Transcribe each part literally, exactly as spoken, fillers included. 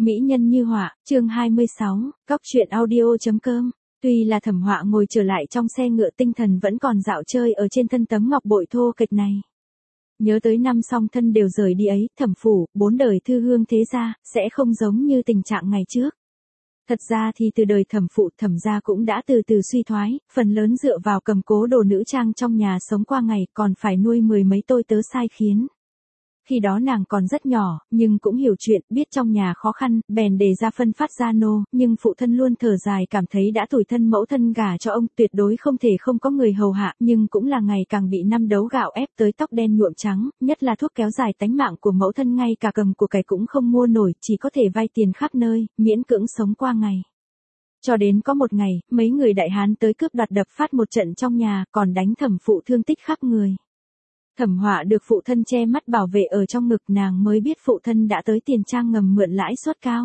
Mỹ nhân như họa, chương hai mươi sáu, Cóc truyện audio.com. Tuy là Thẩm Họa ngồi trở lại trong xe ngựa, tinh thần vẫn còn dạo chơi ở trên thân tấm ngọc bội thô kệch này. Nhớ tới năm song thân đều rời đi ấy, Thẩm phủ, bốn đời thư hương thế gia, sẽ không giống như tình trạng ngày trước. Thật ra thì từ đời Thẩm phụ, Thẩm gia cũng đã từ từ suy thoái, phần lớn dựa vào cầm cố đồ nữ trang trong nhà sống qua ngày, còn phải nuôi mười mấy tôi tớ sai khiến. Khi đó nàng còn rất nhỏ, nhưng cũng hiểu chuyện, biết trong nhà khó khăn, bèn đề ra phân phát gia nô, nhưng phụ thân luôn thở dài, cảm thấy đã tủi thân mẫu thân gả cho ông, tuyệt đối không thể không có người hầu hạ, nhưng cũng là ngày càng bị năm đấu gạo ép tới tóc đen nhuộm trắng, nhất là thuốc kéo dài tánh mạng của mẫu thân ngay cả cầm của cải cũng không mua nổi, chỉ có thể vay tiền khắp nơi, miễn cưỡng sống qua ngày. Cho đến có một ngày, mấy người đại hán tới cướp đoạt đập phát một trận trong nhà, còn đánh Thẩm phụ thương tích khắp người. Thẩm Họa được phụ thân che mắt bảo vệ ở trong ngực, nàng mới biết phụ thân đã tới tiền trang ngầm mượn lãi suất cao.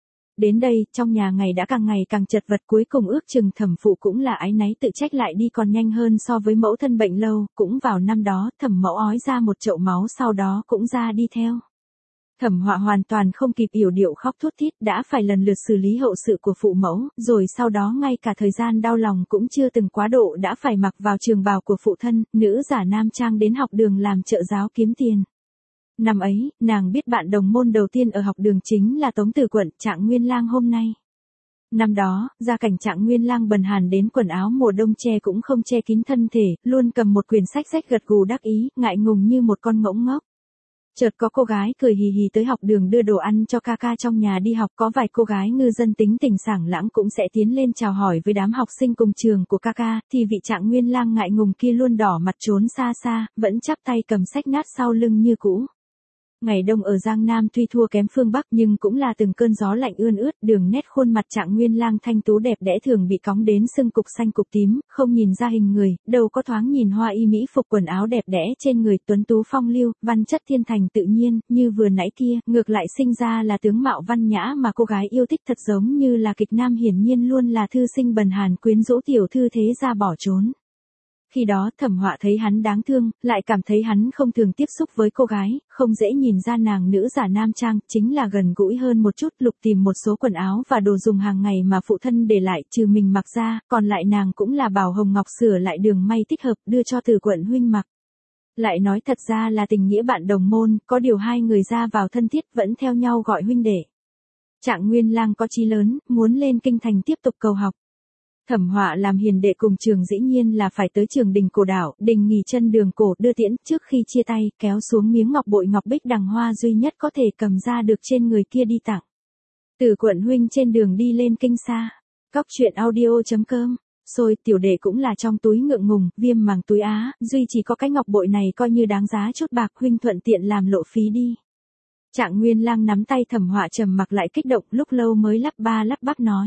Đến đây, trong nhà ngày đã càng ngày càng chật vật, cuối cùng ước chừng Thẩm phụ cũng là áy náy tự trách lại đi còn nhanh hơn so với mẫu thân bệnh lâu, cũng vào năm đó, Thẩm mẫu ói ra một chậu máu sau đó cũng ra đi theo. Thẩm Họa hoàn toàn không kịp yểu điệu khóc thút thít, đã phải lần lượt xử lý hậu sự của phụ mẫu, rồi sau đó ngay cả thời gian đau lòng cũng chưa từng quá độ đã phải mặc vào trường bào của phụ thân, nữ giả nam trang đến học đường làm trợ giáo kiếm tiền. Năm ấy, nàng biết bạn đồng môn đầu tiên ở học đường chính là Tống Tử Quận, Trạng Nguyên Lang hôm nay. Năm đó, gia cảnh Trạng Nguyên Lang bần hàn đến quần áo mùa đông che cũng không che kín thân thể, luôn cầm một quyển sách rách gật gù đắc ý, ngại ngùng như một con ngỗng ngốc. Chợt có cô gái cười hì hì tới học đường đưa đồ ăn cho ca ca trong nhà đi học, có vài cô gái ngư dân tính tình sảng lãng cũng sẽ tiến lên chào hỏi với đám học sinh cùng trường của ca ca, thì vị Trạng Nguyên Lang ngại ngùng kia luôn đỏ mặt trốn xa xa, vẫn chắp tay cầm sách nát sau lưng như cũ. Ngày đông ở Giang Nam tuy thua kém phương Bắc nhưng cũng là từng cơn gió lạnh ươn ướt, đường nét khuôn mặt Trạng Nguyên Lang thanh tú đẹp đẽ thường bị cóng đến sưng cục xanh cục tím, không nhìn ra hình người, đâu có thoáng nhìn hoa y mỹ phục quần áo đẹp đẽ trên người, tuấn tú phong lưu, văn chất thiên thành tự nhiên, như vừa nãy kia, ngược lại sinh ra là tướng mạo văn nhã mà cô gái yêu thích, thật giống như là kịch nam, hiển nhiên luôn là thư sinh bần hàn quyến rũ tiểu thư thế gia bỏ trốn. Khi đó Thẩm Họa thấy hắn đáng thương, lại cảm thấy hắn không thường tiếp xúc với cô gái, không dễ nhìn ra nàng nữ giả nam trang, chính là gần gũi hơn một chút, lục tìm một số quần áo và đồ dùng hàng ngày mà phụ thân để lại, trừ mình mặc ra, còn lại nàng cũng là bảo Hồng Ngọc sửa lại đường may thích hợp, đưa cho Từ Quận huynh mặc. Lại nói thật ra là tình nghĩa bạn đồng môn, có điều hai người ra vào thân thiết vẫn theo nhau gọi huynh đệ. Trạng Nguyên Lang có chí lớn, muốn lên kinh thành tiếp tục cầu học. Thẩm Họa làm hiền đệ cùng trường dĩ nhiên là phải tới Trường Đình Cổ Đảo, đình nghỉ chân đường cổ đưa tiễn, trước khi chia tay, kéo xuống miếng ngọc bội ngọc bích đằng hoa duy nhất có thể cầm ra được trên người kia đi tặng. Từ Quận huynh trên đường đi lên kinh xa. Cóc truyện audio.com. Xôi tiểu đệ cũng là trong túi ngượng ngùng, viêm màng túi á, duy chỉ có cái ngọc bội này coi như đáng giá chút bạc, huynh thuận tiện làm lộ phí đi. Trạng Nguyên Lang nắm tay Thẩm Họa trầm mặc lại kích động, lúc lâu mới lắp ba lắp bắp nói.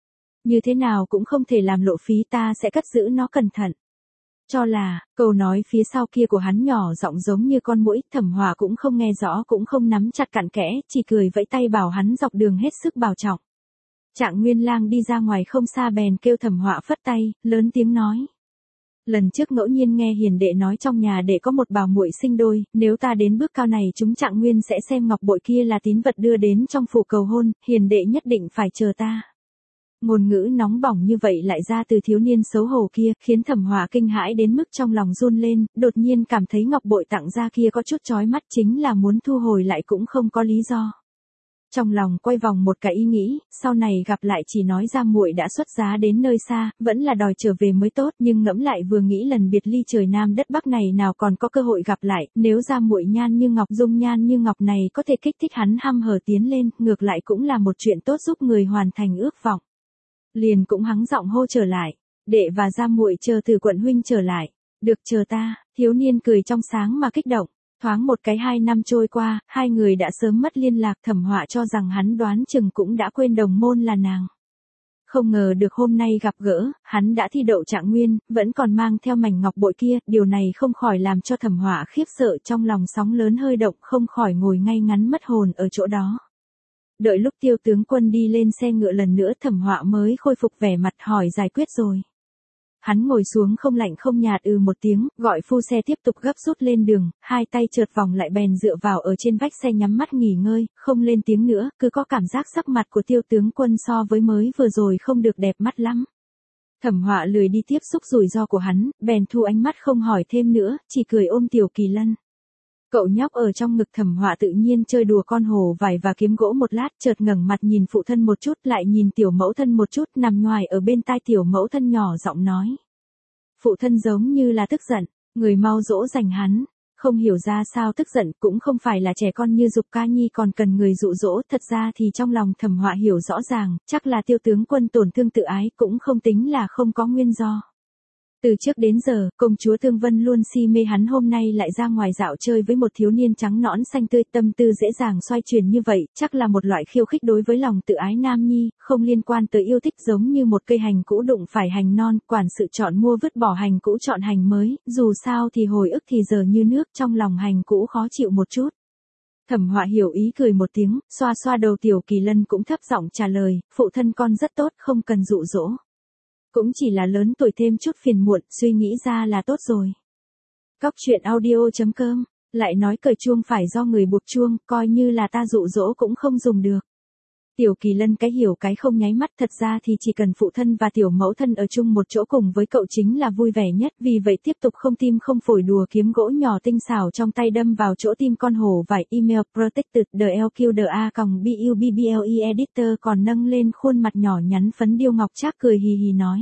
Như thế nào cũng không thể làm lộ phí, ta sẽ cất giữ nó cẩn thận. Cho là, câu nói phía sau kia của hắn nhỏ giọng giống như con muỗi, Thẩm Họa cũng không nghe rõ cũng không nắm chặt cặn kẽ, chỉ cười vẫy tay bảo hắn dọc đường hết sức bảo trọng. Trạng Nguyên Lang đi ra ngoài không xa bèn kêu Thẩm Họa phất tay, lớn tiếng nói. Lần trước ngẫu nhiên nghe hiền đệ nói trong nhà đệ có một bảo muội sinh đôi, nếu ta đến bước cao này chúng Trạng Nguyên sẽ xem ngọc bội kia là tín vật đưa đến trong phủ cầu hôn, hiền đệ nhất định phải chờ ta. Ngôn ngữ nóng bỏng như vậy lại ra từ thiếu niên xấu hổ kia, khiến Thẩm Họa kinh hãi đến mức trong lòng run lên, đột nhiên cảm thấy ngọc bội tặng ra kia có chút chói mắt, chính là muốn thu hồi lại cũng không có lý do. Trong lòng quay vòng một cái ý nghĩ, sau này gặp lại chỉ nói ra muội đã xuất giá đến nơi xa, vẫn là đòi trở về mới tốt, nhưng ngẫm lại vừa nghĩ lần biệt ly trời Nam đất Bắc này nào còn có cơ hội gặp lại, nếu ra muội nhan như ngọc, dung nhan như ngọc này có thể kích thích hắn hăm hở tiến lên, ngược lại cũng là một chuyện tốt giúp người hoàn thành ước vọng. Liền cũng hắng giọng hô trở lại, đệ và gia muội chờ Từ Quận huynh trở lại, được chờ ta. Thiếu niên cười trong sáng mà kích động, thoáng một cái hai năm trôi qua, hai người đã sớm mất liên lạc. Thẩm Họa cho rằng hắn đoán chừng cũng đã quên đồng môn là nàng. Không ngờ được hôm nay gặp gỡ, hắn đã thi đậu Trạng Nguyên, vẫn còn mang theo mảnh ngọc bội kia, điều này không khỏi làm cho Thẩm Họa khiếp sợ, trong lòng sóng lớn hơi động, không khỏi ngồi ngay ngắn mất hồn ở chỗ đó. Đợi lúc Tiêu tướng quân đi lên xe ngựa lần nữa, Thẩm Họa mới khôi phục vẻ mặt hỏi giải quyết rồi. hắn ngồi xuống không lạnh không nhạt ừ một tiếng, gọi phu xe tiếp tục gấp rút lên đường, hai tay trượt vòng lại bèn dựa vào ở trên vách xe nhắm mắt nghỉ ngơi, không lên tiếng nữa, cứ có cảm giác sắc mặt của Tiêu tướng quân so với mới vừa rồi không được đẹp mắt lắm. Thẩm Họa lười đi tiếp xúc rủi ro của hắn, bèn thu ánh mắt không hỏi thêm nữa, chỉ cười ôm Tiểu Kỳ Lân. Cậu nhóc ở trong ngực Thẩm Họa tự nhiên chơi đùa con hổ vải và kiếm gỗ một lát, chợt ngẩng mặt nhìn phụ thân một chút, lại nhìn tiểu mẫu thân một chút, nằm nhoài ở bên tai tiểu mẫu thân nhỏ giọng nói. Phụ thân giống như là tức giận, người mau dỗ dành hắn. Không hiểu ra sao tức giận, cũng không phải là trẻ con như Dục Ca Nhi còn cần người dụ dỗ, thật ra thì trong lòng Thẩm Họa hiểu rõ ràng, chắc là Tiêu tướng quân tổn thương tự ái, cũng không tính là không có nguyên do. Từ trước đến giờ, công chúa Thương Vân luôn si mê hắn, hôm nay lại ra ngoài dạo chơi với một thiếu niên trắng nõn xanh tươi, tâm tư dễ dàng xoay chuyển như vậy, chắc là một loại khiêu khích đối với lòng tự ái nam nhi, không liên quan tới yêu thích, giống như một cây hành cũ đụng phải hành non, quản sự chọn mua vứt bỏ hành cũ chọn hành mới, dù sao thì hồi ức thì giờ như nước, trong lòng hành cũ khó chịu một chút. Thẩm Họa hiểu ý cười một tiếng, xoa xoa đầu Tiểu Kỳ Lân cũng thấp giọng trả lời, phụ thân con rất tốt, không cần dụ dỗ. Cũng chỉ là lớn tuổi thêm chút phiền muộn, suy nghĩ ra là tốt rồi. Cóc truyện audio chấm com, lại nói cởi chuông phải do người buộc chuông, coi như là ta dụ dỗ cũng không dùng được. Tiểu Kỳ Lân cái hiểu cái không nháy mắt, thật ra thì chỉ cần phụ thân và tiểu mẫu thân ở chung một chỗ cùng với cậu chính là vui vẻ nhất, vì vậy tiếp tục không tim không phổi đùa kiếm gỗ nhỏ tinh xảo trong tay đâm vào chỗ tim con hổ vải. Email protected the lq the a bubble editor còn nâng lên khuôn mặt nhỏ nhắn phấn điêu ngọc trác cười hì hì nói.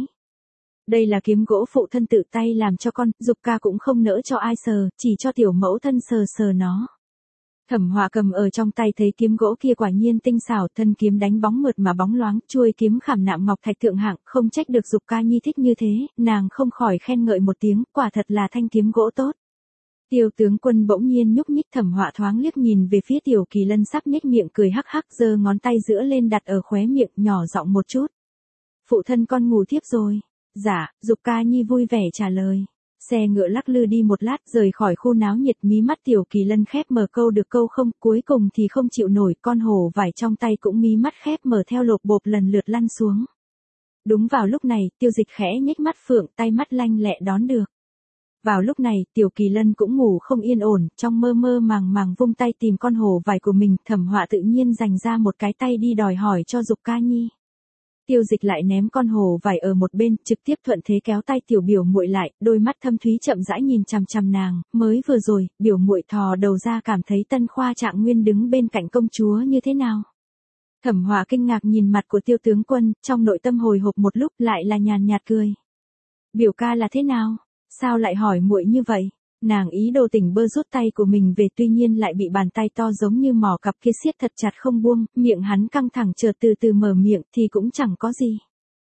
Đây là kiếm gỗ phụ thân tự tay làm cho con, Dục ca cũng không nỡ cho ai sờ, chỉ cho tiểu mẫu thân sờ sờ nó. Thẩm Họa cầm ở trong tay thấy kiếm gỗ kia quả nhiên tinh xảo, thân kiếm đánh bóng mượt mà bóng loáng, chuôi kiếm khảm nạm ngọc thạch thượng hạng, không trách được Dục Ca Nhi thích như thế, nàng không khỏi khen ngợi một tiếng, quả thật là thanh kiếm gỗ tốt. Tiêu tướng quân bỗng nhiên nhúc nhích, Thẩm Họa thoáng liếc nhìn về phía Tiểu Kỳ Lân sắp nhếch miệng cười hắc hắc, giơ ngón tay giữa lên đặt ở khóe miệng, nhỏ giọng một chút. Phụ thân con ngủ tiếp rồi. Dạ, Dục Ca Nhi vui vẻ trả lời. Xe ngựa lắc lư đi một lát rời khỏi khu náo nhiệt, mí mắt Tiểu Kỳ Lân khép mở câu được câu không, cuối cùng thì không chịu nổi, con hổ vải trong tay cũng mí mắt khép mở theo lột bộp lần lượt lăn xuống. Đúng vào lúc này, Tiêu Dịch khẽ nhếch mắt phượng, tay mắt lanh lẹ đón được. Vào lúc này, Tiểu Kỳ Lân cũng ngủ không yên ổn, trong mơ mơ màng màng vung tay tìm con hổ vải của mình, Thẩm Họa tự nhiên dành ra một cái tay đi đòi hỏi cho Dục Ca Nhi. Tiêu Dịch lại ném con hổ vải ở một bên, trực tiếp thuận thế kéo tay tiểu biểu muội lại, đôi mắt thâm thúy chậm rãi nhìn chằm chằm nàng, mới vừa rồi, biểu muội thò đầu ra cảm thấy Tân Khoa Trạng Nguyên đứng bên cạnh công chúa như thế nào. Thẩm Họa kinh ngạc nhìn mặt của Tiêu tướng quân, trong nội tâm hồi hộp một lúc lại là nhàn nhạt cười. Biểu ca là thế nào? Sao lại hỏi muội như vậy? Nàng ý đồ tỉnh bơ rút tay của mình về, tuy nhiên lại bị bàn tay to giống như mỏ cặp kia siết thật chặt không buông, miệng hắn căng thẳng chợt từ từ mở miệng thì cũng chẳng có gì.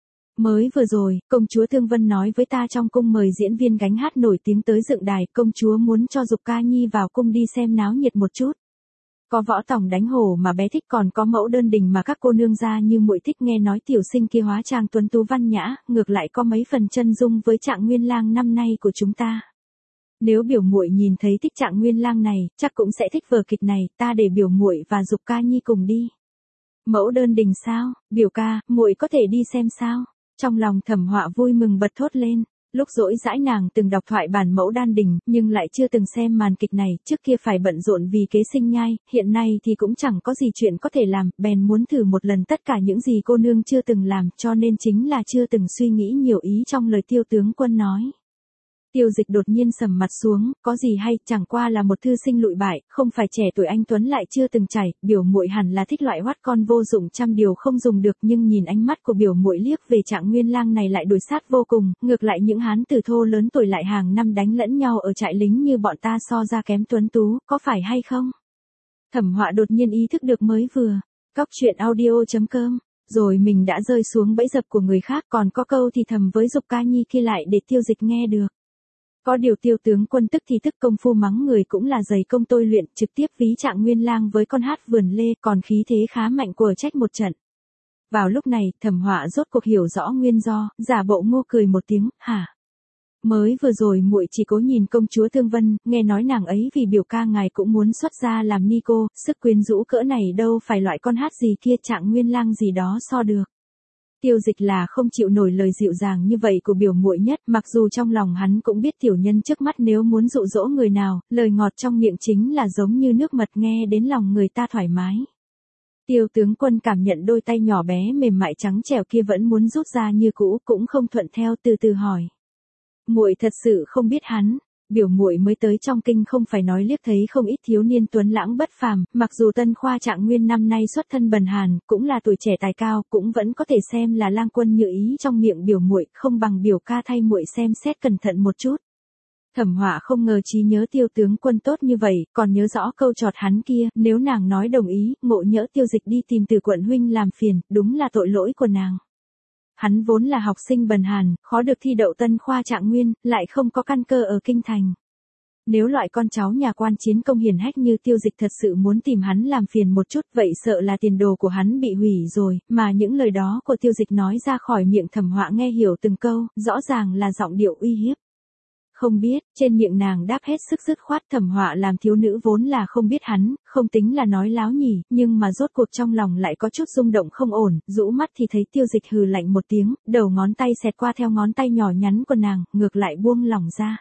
Mới vừa rồi, công chúa Thương Vân nói với ta trong cung mời diễn viên gánh hát nổi tiếng tới dựng đài, công chúa muốn cho Dục Ca Nhi vào cung đi xem náo nhiệt một chút. Có võ tòng đánh hổ mà bé thích, còn có mẫu đơn đình mà các cô nương gia như muội thích, nghe nói tiểu sinh kia hóa trang tuấn tú văn nhã, ngược lại có mấy phần chân dung với Trạng Nguyên Lang năm nay của chúng ta. Nếu biểu muội nhìn thấy thích Trạng Nguyên Lang này, chắc cũng sẽ thích vở kịch này, ta để biểu muội và Dục Ca Nhi cùng đi. Mẫu đơn đình sao? Biểu ca, muội có thể đi xem sao? Trong lòng Thẩm Họa vui mừng bật thốt lên. Lúc rỗi rãi nàng từng đọc thoại bản Mẫu Đan Đình, nhưng lại chưa từng xem màn kịch này, trước kia phải bận rộn vì kế sinh nhai, hiện nay thì cũng chẳng có gì chuyện có thể làm, bèn muốn thử một lần tất cả những gì cô nương chưa từng làm, cho nên chính là chưa từng suy nghĩ nhiều ý trong lời Tiêu tướng quân nói. Tiêu Dịch đột nhiên sầm mặt xuống, có gì hay, chẳng qua là một thư sinh lụi bại, không phải trẻ tuổi anh tuấn lại chưa từng trải, biểu muội hẳn là thích loại hoắt con vô dụng trăm điều không dùng được, nhưng nhìn ánh mắt của biểu muội liếc về Trạng Nguyên Lang này lại đối sát vô cùng, ngược lại những hán tử thô lớn tuổi lại hàng năm đánh lẫn nhau ở trại lính như bọn ta so ra kém tuấn tú, có phải hay không? Thẩm Họa đột nhiên ý thức được mới vừa, cóc truyện audio chấm com. Rồi mình đã rơi xuống bẫy dập của người khác, còn có câu thì thầm với Dục Ca Nhi kia lại để Tiêu Dịch nghe được. Có điều Tiêu tướng quân tức thì tức, công phu mắng người cũng là dày công tôi luyện, trực tiếp ví Trạng Nguyên Lang với con hát vườn lê, còn khí thế khá mạnh của trách một trận. Vào lúc này, Thẩm Họa rốt cuộc hiểu rõ nguyên do, giả bộ ngô cười một tiếng, hả? Mới vừa rồi muội chỉ cố nhìn công chúa Thương Vân, nghe nói nàng ấy vì biểu ca ngài cũng muốn xuất gia làm ni cô, sức quyến rũ cỡ này đâu phải loại con hát gì kia Trạng Nguyên Lang gì đó so được. Tiêu Dịch là không chịu nổi lời dịu dàng như vậy của biểu muội nhất, mặc dù trong lòng hắn cũng biết tiểu nhân trước mắt nếu muốn dụ dỗ người nào, lời ngọt trong miệng chính là giống như nước mật nghe đến lòng người ta thoải mái. Tiêu tướng quân cảm nhận đôi tay nhỏ bé mềm mại trắng trẻo kia vẫn muốn rút ra như cũ, cũng không thuận theo, từ từ hỏi. Muội thật sự không biết hắn. Biểu muội mới tới trong kinh không phải nói liếc thấy không ít thiếu niên tuấn lãng bất phàm, mặc dù Tân Khoa Trạng Nguyên năm nay xuất thân bần hàn, cũng là tuổi trẻ tài cao, cũng vẫn có thể xem là lang quân như ý trong miệng biểu muội, không bằng biểu ca thay muội xem xét cẩn thận một chút. Thẩm Họa không ngờ trí nhớ Tiêu tướng quân tốt như vậy, còn nhớ rõ câu chọt hắn kia, nếu nàng nói đồng ý, ngộ nhỡ Tiêu Dịch đi tìm Từ quận huynh làm phiền, đúng là tội lỗi của nàng. Hắn vốn là học sinh bần hàn, khó được thi đậu Tân Khoa Trạng Nguyên, lại không có căn cơ ở kinh thành. Nếu loại con cháu nhà quan chiến công hiển hách như Tiêu Dịch thật sự muốn tìm hắn làm phiền một chút, vậy sợ là tiền đồ của hắn bị hủy rồi, mà những lời đó của Tiêu Dịch nói ra khỏi miệng Thẩm Họa nghe hiểu từng câu, rõ ràng là giọng điệu uy hiếp. Không biết, trên miệng nàng đáp hết sức dứt khoát. Thẩm Họa làm thiếu nữ vốn là không biết hắn, không tính là nói láo nhỉ, nhưng mà rốt cuộc trong lòng lại có chút rung động không ổn, rũ mắt thì thấy Tiêu Dịch hừ lạnh một tiếng, đầu ngón tay xẹt qua theo ngón tay nhỏ nhắn của nàng, ngược lại buông lỏng ra.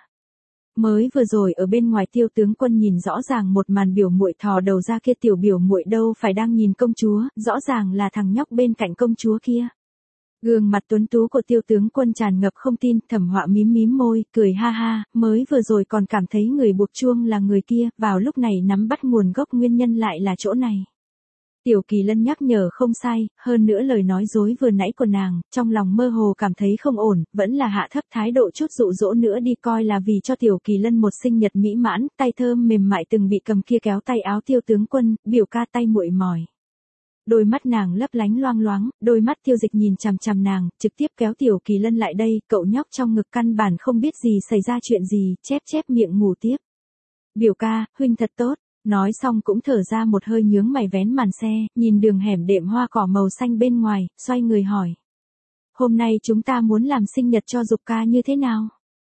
Mới vừa rồi ở bên ngoài Tiêu tướng quân nhìn rõ ràng một màn biểu muội thò đầu ra kia, tiểu biểu muội đâu phải đang nhìn công chúa, rõ ràng là thằng nhóc bên cạnh công chúa kia. Gương mặt tuấn tú của Tiêu tướng quân tràn ngập không tin, Thẩm Họa mím mím môi, cười ha ha, mới vừa rồi còn cảm thấy người buộc chuông là người kia, vào lúc này nắm bắt nguồn gốc nguyên nhân lại là chỗ này. Tiểu Kỳ Lân nhắc nhở không sai, hơn nữa lời nói dối vừa nãy của nàng, trong lòng mơ hồ cảm thấy không ổn, vẫn là hạ thấp thái độ chút dụ dỗ nữa đi, coi là vì cho Tiểu Kỳ Lân một sinh nhật mỹ mãn, tay thơm mềm mại từng bị cầm kia kéo tay áo Tiêu tướng quân, biểu ca tay muội mỏi. Đôi mắt nàng lấp lánh loang loáng, đôi mắt Tiêu Dịch nhìn chằm chằm nàng, trực tiếp kéo Tiểu Kỳ Lân lại đây, cậu nhóc trong ngực căn bản không biết gì xảy ra chuyện gì, chép chép miệng ngủ tiếp. Biểu ca, huynh thật tốt, nói xong cũng thở ra một hơi nhướng mày vén màn xe, nhìn đường hẻm đệm hoa cỏ màu xanh bên ngoài, xoay người hỏi. Hôm nay chúng ta muốn làm sinh nhật cho Dục ca như thế nào?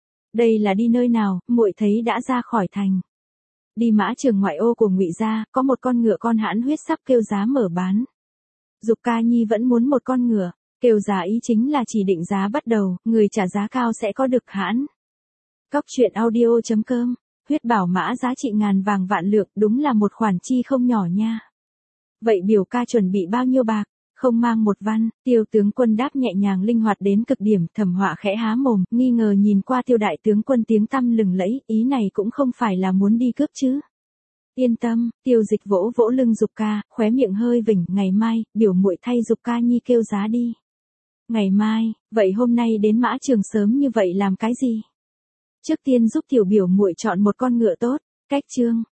Đây là đi nơi nào, muội thấy đã ra khỏi thành. Đi mã trường ngoại ô của Ngụy gia, có một con ngựa con hãn huyết sắp kêu giá mở bán. Dục ca nhi vẫn muốn một con ngựa, kêu giá ý chính là chỉ định giá bắt đầu, người trả giá cao sẽ có được hãn. Cóc truyện audio chấm com, huyết bảo mã giá trị ngàn vàng vạn lượng, đúng là một khoản chi không nhỏ nha. Vậy biểu ca chuẩn bị bao nhiêu bạc? Không mang một văn. Tiêu tướng quân đáp nhẹ nhàng linh hoạt đến cực điểm. Thẩm Họa khẽ há mồm, nghi ngờ nhìn qua Tiêu đại tướng quân tiếng tăm lừng lẫy, ý này cũng không phải là muốn đi cướp chứ. Yên tâm. Tiêu Dịch vỗ vỗ lưng Dục ca, khóe miệng hơi vỉnh, ngày mai, biểu muội thay Dục ca nhi kêu giá đi. Ngày mai, vậy hôm nay đến mã trường sớm như vậy làm cái gì? Trước tiên giúp tiểu biểu muội chọn một con ngựa tốt. Cách chương